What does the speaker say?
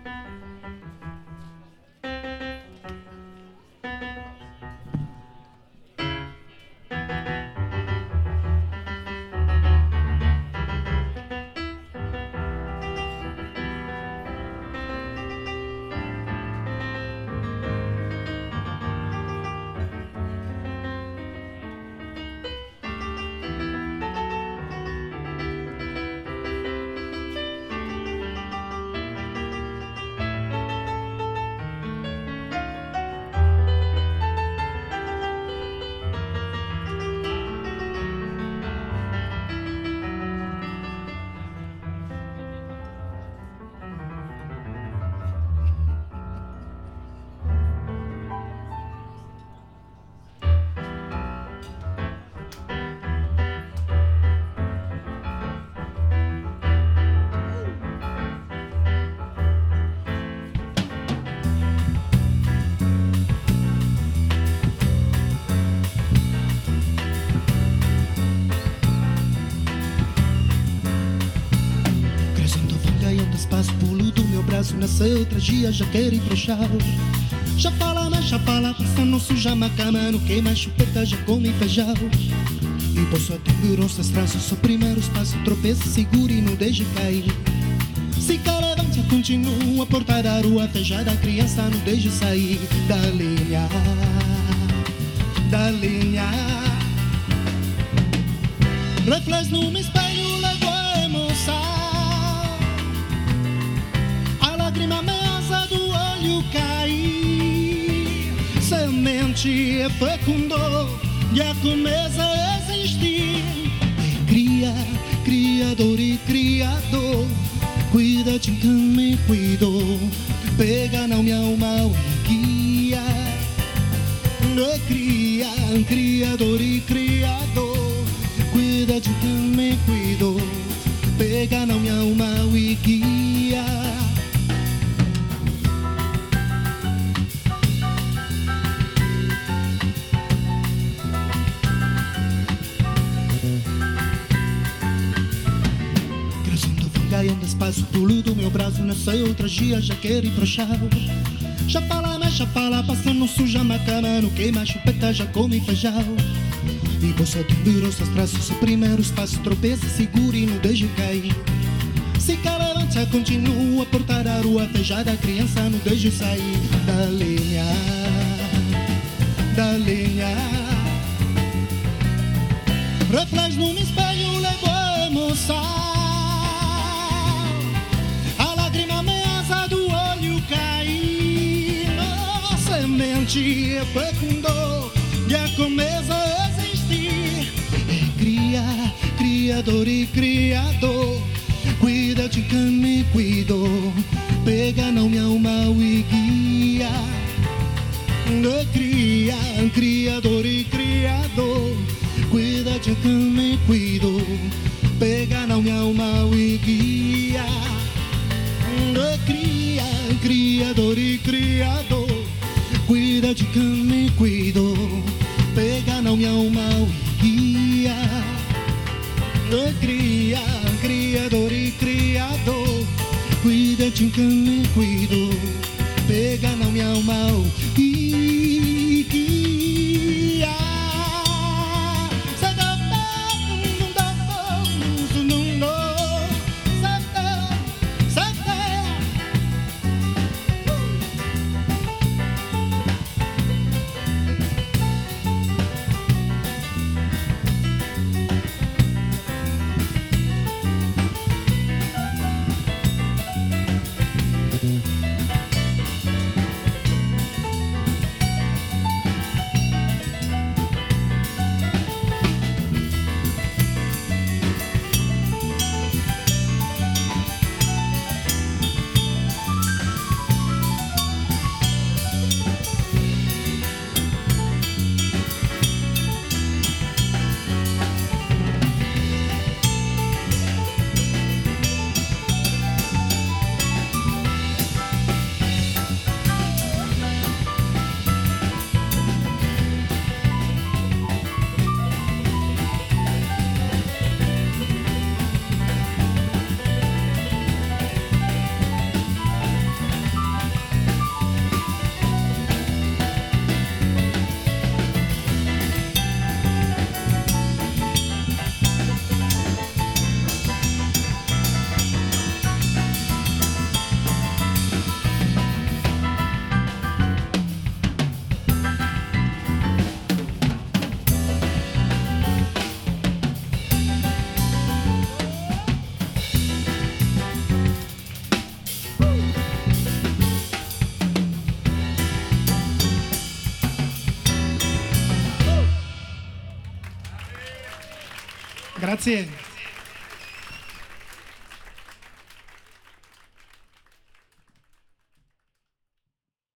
Pulo do meu braço, nasceu outra dia, já quero ir pro chão. Já fala, mas já fala, passa, não suja macama, não queima chupeta, já come feijão. E por sua segurança, traço, seu primeiro passo, tropeça, segure e não deixe cair. Se quer levante, continua, a porta da rua fechada, a criança não deixe sair da linha, da linha. Reflexo no espelho, levou a emoção. A mesa do olho cair, semente fecundou e a começa a existir. Cria, criador e criador, cuida de quem me cuidou, pega na minha alma e guia. Cria, criador e criador, cuida de quem me cuidou, pega na minha alma e guia. Ganhando espaço, pulo do meu braço, nasceu outra dia, já quero ir pro chão. Já fala, mas já fala, passa, não suja macama, não queima chupeta, já come feijão. E você tem seus traços, o primeiro espaço, tropeça, segura e não deixe cair. Se quer levanta, continua, a porta da rua fechada, a criança não deixe sair da linha, da linha. Reflexo no espelho, levou a emoção. Semente fecundou e a começa a existir. Cria, criador e criador, cuida de quem me cuidou, pega na minha alma e guia. Cria, criador e criador, cuida de quem me cuidou, pega na minha alma e guia. Cria, criador e criador, cuida de quem me cuidou, pega na minha alma e guia. Cria, criador e criador, cuida de quem me cuidou, pega na minha alma e guia. Grazie.